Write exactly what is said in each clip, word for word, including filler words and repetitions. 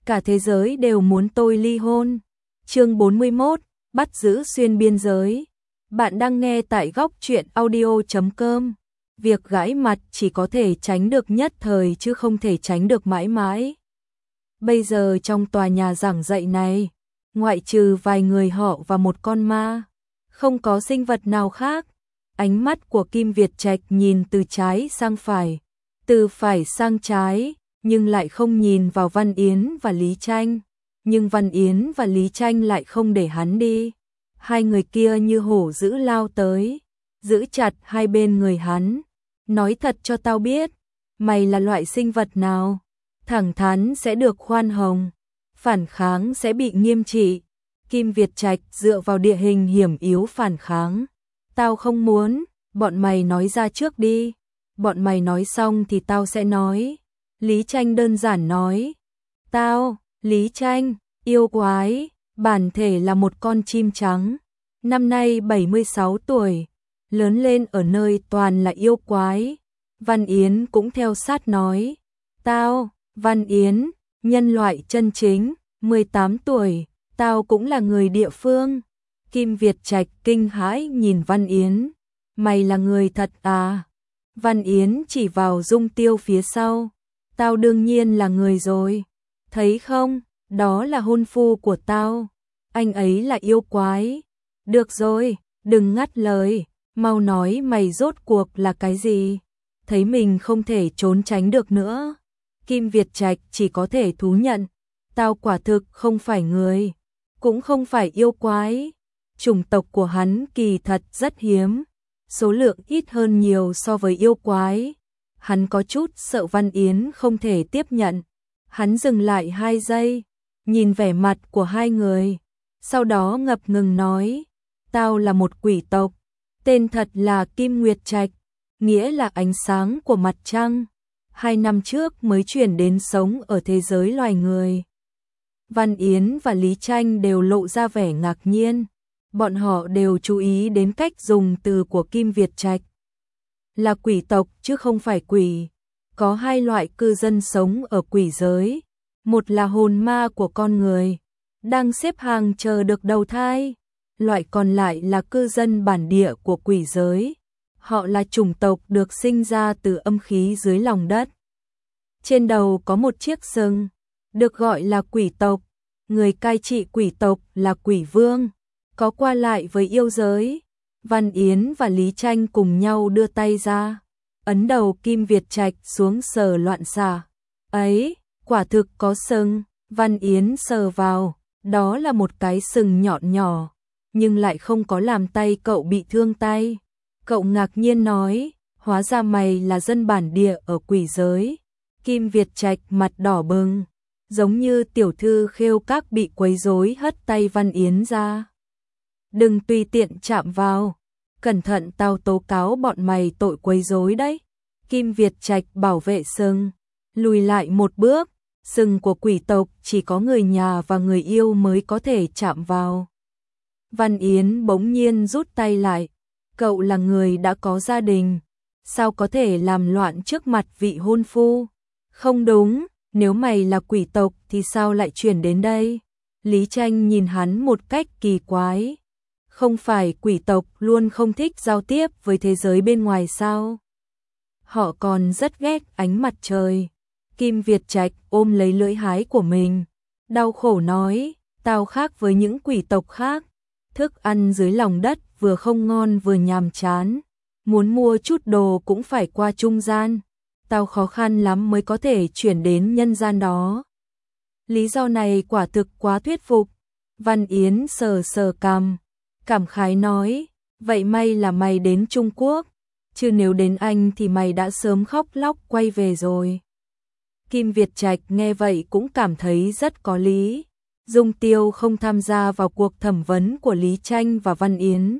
cả thế giới đều muốn tôi ly hôn. Chương bốn mươi mốt, bắt giữ xuyên biên giới. Bạn đang nghe tại góc truyện audio chấm com. Việc gãi mặt chỉ có thể tránh được nhất thời chứ không thể tránh được mãi mãi. Bây giờ trong tòa nhà giảng dạy này, ngoại trừ vài người họ và một con ma, không có sinh vật nào khác. Ánh mắt của Kim Việt Trạch nhìn từ trái sang phải, từ phải sang trái, nhưng lại không nhìn vào Văn Yến và Lý Tranh. Nhưng Văn Yến và Lý Tranh lại không để hắn đi. Hai người kia như hổ dữ lao tới, giữ chặt hai bên người hắn. Nói thật cho tao biết, mày là loại sinh vật nào? Thẳng thắn sẽ được khoan hồng, phản kháng sẽ bị nghiêm trị. Kim Việt Trạch dựa vào địa hình hiểm yếu phản kháng. Tao không muốn, bọn mày nói ra trước đi. Bọn mày nói xong thì tao sẽ nói. Lý Tranh đơn giản nói. Tao, Lý Tranh, yêu quái, bản thể là một con chim trắng. Năm nay bảy mươi sáu tuổi, lớn lên ở nơi toàn là yêu quái. Văn Yến cũng theo sát nói. Tao, Văn Yến, nhân loại chân chính, mười tám tuổi, tao cũng là người địa phương. Kim Việt Trạch kinh hãi nhìn Văn Yến. Mày là người thật à? Văn Yến chỉ vào Dung Tiêu phía sau. Tao đương nhiên là người rồi. Thấy không, đó là hôn phu của tao. Anh ấy là yêu quái. Được rồi, đừng ngắt lời. Mau nói mày rốt cuộc là cái gì? Thấy mình không thể trốn tránh được nữa, Kim Việt Trạch chỉ có thể thú nhận. Tao quả thực không phải người, cũng không phải yêu quái. Chủng tộc của hắn kỳ thật rất hiếm, số lượng ít hơn nhiều so với yêu quái. Hắn có chút sợ Văn Yến không thể tiếp nhận. Hắn dừng lại hai giây, nhìn vẻ mặt của hai người, sau đó ngập ngừng nói. Tao là một quỷ tộc, tên thật là Kim Nguyệt Trạch, nghĩa là ánh sáng của mặt trăng. Hai năm trước mới chuyển đến sống ở thế giới loài người. Văn Yến và Lý Tranh đều lộ ra vẻ ngạc nhiên. Bọn họ đều chú ý đến cách dùng từ của Kim Việt Trạch. Là quỷ tộc chứ không phải quỷ. Có hai loại cư dân sống ở quỷ giới. Một là hồn ma của con người, đang xếp hàng chờ được đầu thai. Loại còn lại là cư dân bản địa của quỷ giới. Họ là chủng tộc được sinh ra từ âm khí dưới lòng đất. Trên đầu có một chiếc sừng, được gọi là quỷ tộc. Người cai trị quỷ tộc là quỷ vương, có qua lại với yêu giới. Văn Yến và Lý Tranh cùng nhau đưa tay ra, ấn đầu Kim Việt Trạch xuống sờ loạn xạ. Ấy, quả thực có sừng. Văn Yến sờ vào, đó là một cái sừng nhọn nhỏ, nhưng lại không có làm tay cậu bị thương tay. Cậu ngạc nhiên nói, hóa ra mày là dân bản địa ở quỷ giới. Kim Việt Trạch mặt đỏ bừng, giống như tiểu thư khêu các bị quấy rối, hất tay Văn Yến ra. Đừng tùy tiện chạm vào, cẩn thận tao tố cáo bọn mày tội quấy rối đấy. Kim Việt Trạch bảo vệ sừng, lùi lại một bước. Sừng của quỷ tộc chỉ có người nhà và người yêu mới có thể chạm vào. Văn Yến bỗng nhiên rút tay lại. Cậu là người đã có gia đình, sao có thể làm loạn trước mặt vị hôn phu? Không đúng, nếu mày là quỷ tộc thì sao lại chuyển đến đây? Lý Tranh nhìn hắn một cách kỳ quái. Không phải quỷ tộc luôn không thích giao tiếp với thế giới bên ngoài sao? Họ còn rất ghét ánh mặt trời. Kim Việt Trạch ôm lấy lưỡi hái của mình, đau khổ nói, tao khác với những quỷ tộc khác. Thức ăn dưới lòng đất vừa không ngon vừa nhàm chán. Muốn mua chút đồ cũng phải qua trung gian. Tao khó khăn lắm mới có thể chuyển đến nhân gian đó. Lý do này quả thực quá thuyết phục. Văn Yến sờ sờ cằm, cảm khái nói, vậy may là mày đến Trung Quốc, chứ nếu đến Anh thì mày đã sớm khóc lóc quay về rồi. Kim Việt Trạch nghe vậy cũng cảm thấy rất có lý. Dung Tiêu không tham gia vào cuộc thẩm vấn của Lý Tranh và Văn Yến.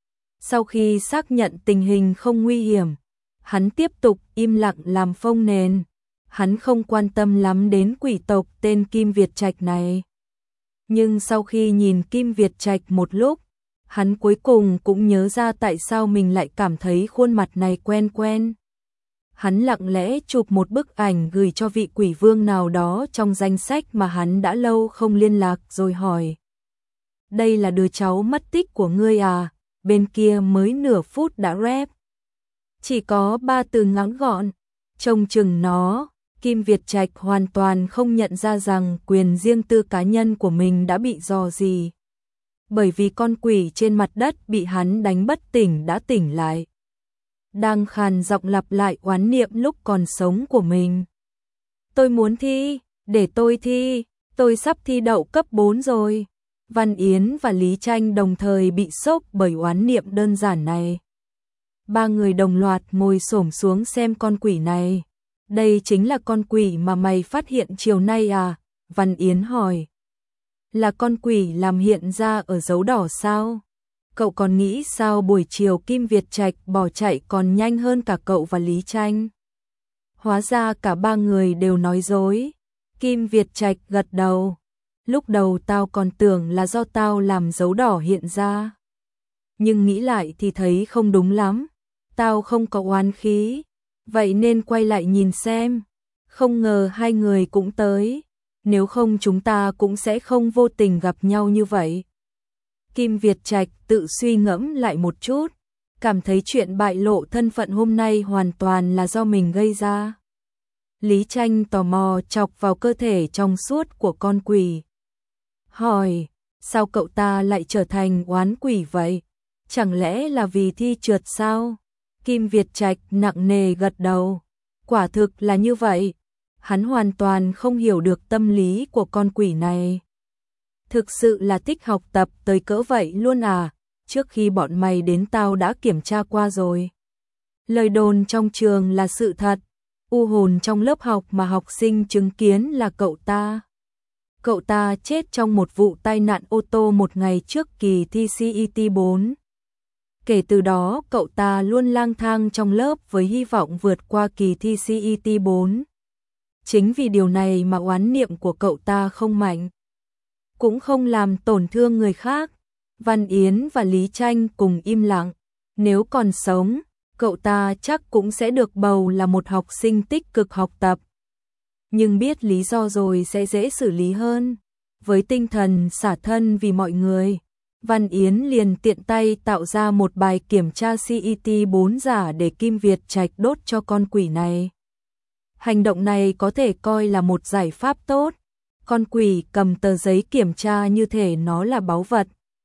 Sau khi xác nhận tình hình không nguy hiểm, hắn tiếp tục im lặng làm phông nền. Hắn không quan tâm lắm đến quỷ tộc tên Kim Việt Trạch này. Nhưng sau khi nhìn Kim Việt Trạch một lúc, hắn cuối cùng cũng nhớ ra tại sao mình lại cảm thấy khuôn mặt này quen quen. Hắn lặng lẽ chụp một bức ảnh gửi cho vị quỷ vương nào đó trong danh sách mà hắn đã lâu không liên lạc rồi hỏi. Đây là đứa cháu mất tích của ngươi à? Bên kia mới nửa phút đã rep. Chỉ có ba từ ngắn gọn. Trông chừng nó, Kim Việt Trạch hoàn toàn không nhận ra rằng quyền riêng tư cá nhân của mình đã bị rò rỉ. Bởi vì con quỷ trên mặt đất bị hắn đánh bất tỉnh đã tỉnh lại. Đang khàn giọng lặp lại oán niệm lúc còn sống của mình. Tôi muốn thi, để tôi thi, tôi sắp thi đậu cấp bốn rồi. Văn Yến và Lý Tranh đồng thời bị sốc bởi oán niệm đơn giản này. Ba người đồng loạt ngồi xổm xuống xem con quỷ này. Đây chính là con quỷ mà mày phát hiện chiều nay à? Văn Yến hỏi. Là con quỷ làm hiện ra ở dấu đỏ sao? Cậu còn nghĩ sao buổi chiều Kim Việt Trạch bỏ chạy còn nhanh hơn cả cậu và Lý Tranh? Hóa ra cả ba người đều nói dối. Kim Việt Trạch gật đầu. Lúc đầu tao còn tưởng là do tao làm dấu đỏ hiện ra. Nhưng nghĩ lại thì thấy không đúng lắm. Tao không có oán khí. Vậy nên quay lại nhìn xem. Không ngờ hai người cũng tới. Nếu không chúng ta cũng sẽ không vô tình gặp nhau như vậy. Kim Việt Trạch tự suy ngẫm lại một chút. Cảm thấy chuyện bại lộ thân phận hôm nay hoàn toàn là do mình gây ra. Lý Tranh tò mò chọc vào cơ thể trong suốt của con quỷ. Hỏi, sao cậu ta lại trở thành oán quỷ vậy? Chẳng lẽ là vì thi trượt sao? Kim Việt Trạch nặng nề gật đầu. Quả thực là như vậy. Hắn hoàn toàn không hiểu được tâm lý của con quỷ này. Thực sự là thích học tập tới cỡ vậy luôn à? Trước khi bọn mày đến tao đã kiểm tra qua rồi. Lời đồn trong trường là sự thật. U hồn trong lớp học mà học sinh chứng kiến là cậu ta. Cậu ta chết trong một vụ tai nạn ô tô một ngày trước kỳ thi xê e tê bốn. Kể từ đó cậu ta luôn lang thang trong lớp với hy vọng vượt qua kỳ thi xê e tê bốn. Chính vì điều này mà oán niệm của cậu ta không mạnh, cũng không làm tổn thương người khác. Văn Yến và Lý Tranh cùng im lặng. Nếu còn sống, cậu ta chắc cũng sẽ được bầu là một học sinh tích cực học tập. Nhưng biết lý do rồi sẽ dễ xử lý hơn. Với tinh thần xả thân vì mọi người, Văn Yến liền tiện tay tạo ra một bài kiểm tra xê e tê bốn giả để Kim Việt Trạch đốt cho con quỷ này. Hành động này có thể coi là một giải pháp tốt. Con quỷ cầm tờ giấy kiểm tra như thể nó là báu vật.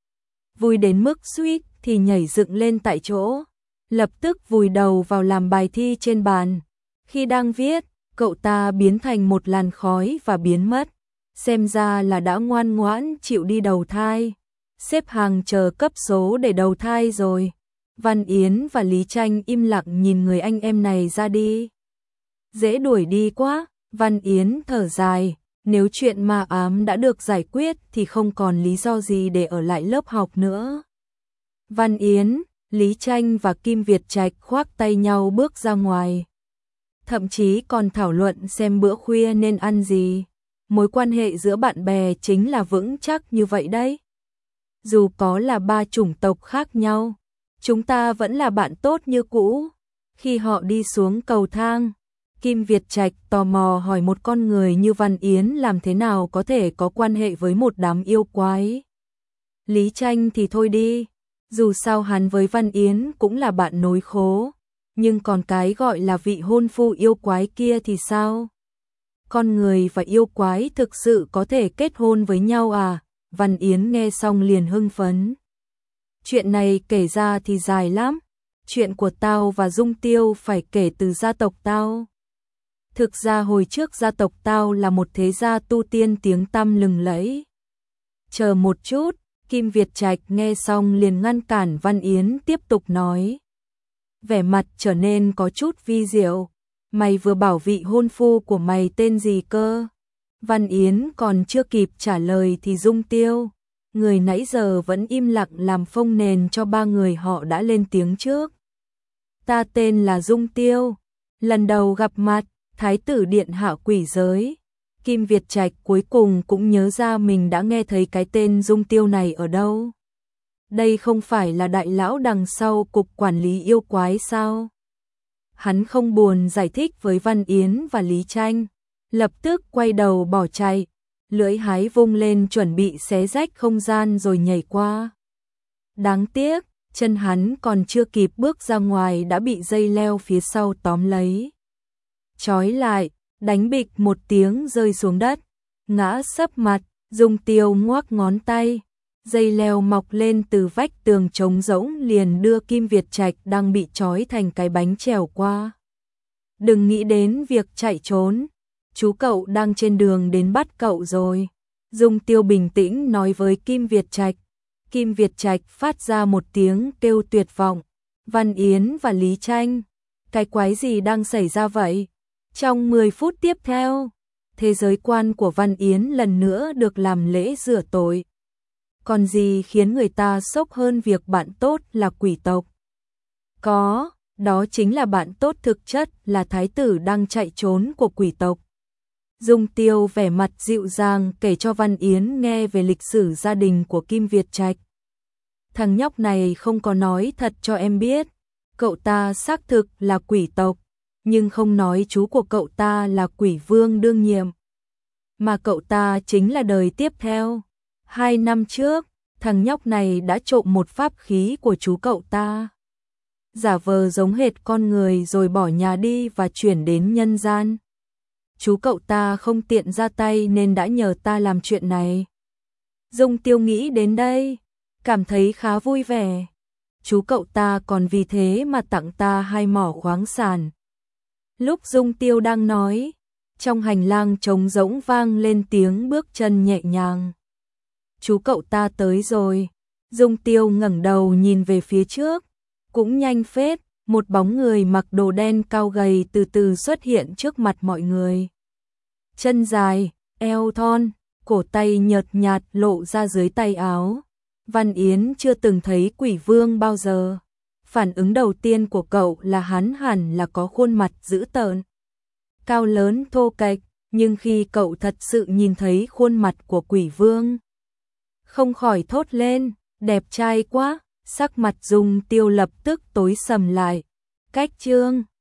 Vui đến mức suýt thì nhảy dựng lên tại chỗ, lập tức vùi đầu vào làm bài thi trên bàn. Khi đang viết, cậu ta biến thành một làn khói và biến mất. Xem ra là đã ngoan ngoãn chịu đi đầu thai. Xếp hàng chờ cấp số để đầu thai rồi. Văn Yến và Lý Tranh im lặng nhìn người anh em này ra đi. Dễ đuổi đi quá. Văn Yến thở dài. Nếu chuyện ma ám đã được giải quyết thì không còn lý do gì để ở lại lớp học nữa. Văn Yến, Lý Tranh và Kim Việt Trạch khoác tay nhau bước ra ngoài. Thậm chí còn thảo luận xem bữa khuya nên ăn gì. Mối quan hệ giữa bạn bè chính là vững chắc như vậy đấy. Dù có là ba chủng tộc khác nhau, chúng ta vẫn là bạn tốt như cũ. Khi họ đi xuống cầu thang, Kim Việt Trạch tò mò hỏi một con người như Văn Yến làm thế nào có thể có quan hệ với một đám yêu quái. Lý Tranh thì thôi đi, dù sao hắn với Văn Yến cũng là bạn nối khố, nhưng còn cái gọi là vị hôn phu yêu quái kia thì sao? Con người và yêu quái thực sự có thể kết hôn với nhau à? Văn Yến nghe xong liền hưng phấn. Chuyện này kể ra thì dài lắm, chuyện của tao và Dung Tiêu phải kể từ gia tộc tao. Thực ra hồi trước gia tộc tao là một thế gia tu tiên tiếng tăm lừng lẫy. Chờ một chút, Kim Việt Trạch nghe xong liền ngăn cản Văn Yến tiếp tục nói. Vẻ mặt trở nên có chút vi diệu. Mày vừa bảo vị hôn phu của mày tên gì cơ? Văn Yến còn chưa kịp trả lời thì Dung Tiêu, người nãy giờ vẫn im lặng làm phông nền cho ba người họ đã lên tiếng trước. Ta tên là Dung Tiêu, lần đầu gặp mặt, Thái tử điện hạ quỷ giới. Kim Việt Trạch cuối cùng cũng nhớ ra mình đã nghe thấy cái tên Dung Tiêu này ở đâu. Đây không phải là đại lão đằng sau cục quản lý yêu quái sao? hắn không buồn giải thích với Văn Yến và Lý Tranh, lập tức quay đầu bỏ chạy, lưỡi hái vung lên chuẩn bị xé rách không gian rồi nhảy qua. Đáng tiếc, chân hắn còn chưa kịp bước ra ngoài đã bị dây leo phía sau tóm lấy. Trói lại, đánh bịch một tiếng rơi xuống đất, ngã sấp mặt, Dung Tiêu ngoác ngón tay. Dây leo mọc lên từ vách tường trống rỗng liền đưa Kim Việt Trạch đang bị trói thành cái bánh trèo qua. Đừng nghĩ đến việc chạy trốn, chú cậu đang trên đường đến bắt cậu rồi. Dung Tiêu bình tĩnh nói với Kim Việt Trạch. Kim Việt Trạch phát ra một tiếng kêu tuyệt vọng. Văn Yến và Lý Tranh, cái quái gì đang xảy ra vậy? Trong mười phút tiếp theo, thế giới quan của Văn Yến lần nữa được làm lễ rửa tội. Còn gì khiến người ta sốc hơn việc bạn tốt là quỷ tộc? Có, đó chính là bạn tốt thực chất là thái tử đang chạy trốn của quỷ tộc. Dung Tiêu vẻ mặt dịu dàng kể cho Văn Yến nghe về lịch sử gia đình của Kim Việt Trạch. Thằng nhóc này không có nói thật cho em biết, cậu ta xác thực là quỷ tộc, nhưng không nói chú của cậu ta là quỷ vương đương nhiệm. Mà cậu ta chính là đời tiếp theo. Hai năm trước, thằng nhóc này đã trộm một pháp khí của chú cậu ta. Giả vờ giống hệt con người rồi bỏ nhà đi và chuyển đến nhân gian. Chú cậu ta không tiện ra tay nên đã nhờ ta làm chuyện này. Dung Tiêu nghĩ đến đây, cảm thấy khá vui vẻ. Chú cậu ta còn vì thế mà tặng ta hai mỏ khoáng sản. Lúc Dung Tiêu đang nói, trong hành lang trống rỗng vang lên tiếng bước chân nhẹ nhàng. Chú cậu ta tới rồi. Dung Tiêu ngẩng đầu nhìn về phía trước, cũng nhanh phết, một bóng người mặc đồ đen cao gầy từ từ xuất hiện trước mặt mọi người. Chân dài, eo thon, cổ tay nhợt nhạt lộ ra dưới tay áo. Văn Yến chưa từng thấy quỷ vương bao giờ. Phản ứng đầu tiên của cậu là hắn hẳn là có khuôn mặt dữ tợn, cao lớn thô kệch, nhưng khi cậu thật sự nhìn thấy khuôn mặt của quỷ vương, không khỏi thốt lên, đẹp trai quá. Sắc mặt Dung Tiêu lập tức tối sầm lại. Cách chương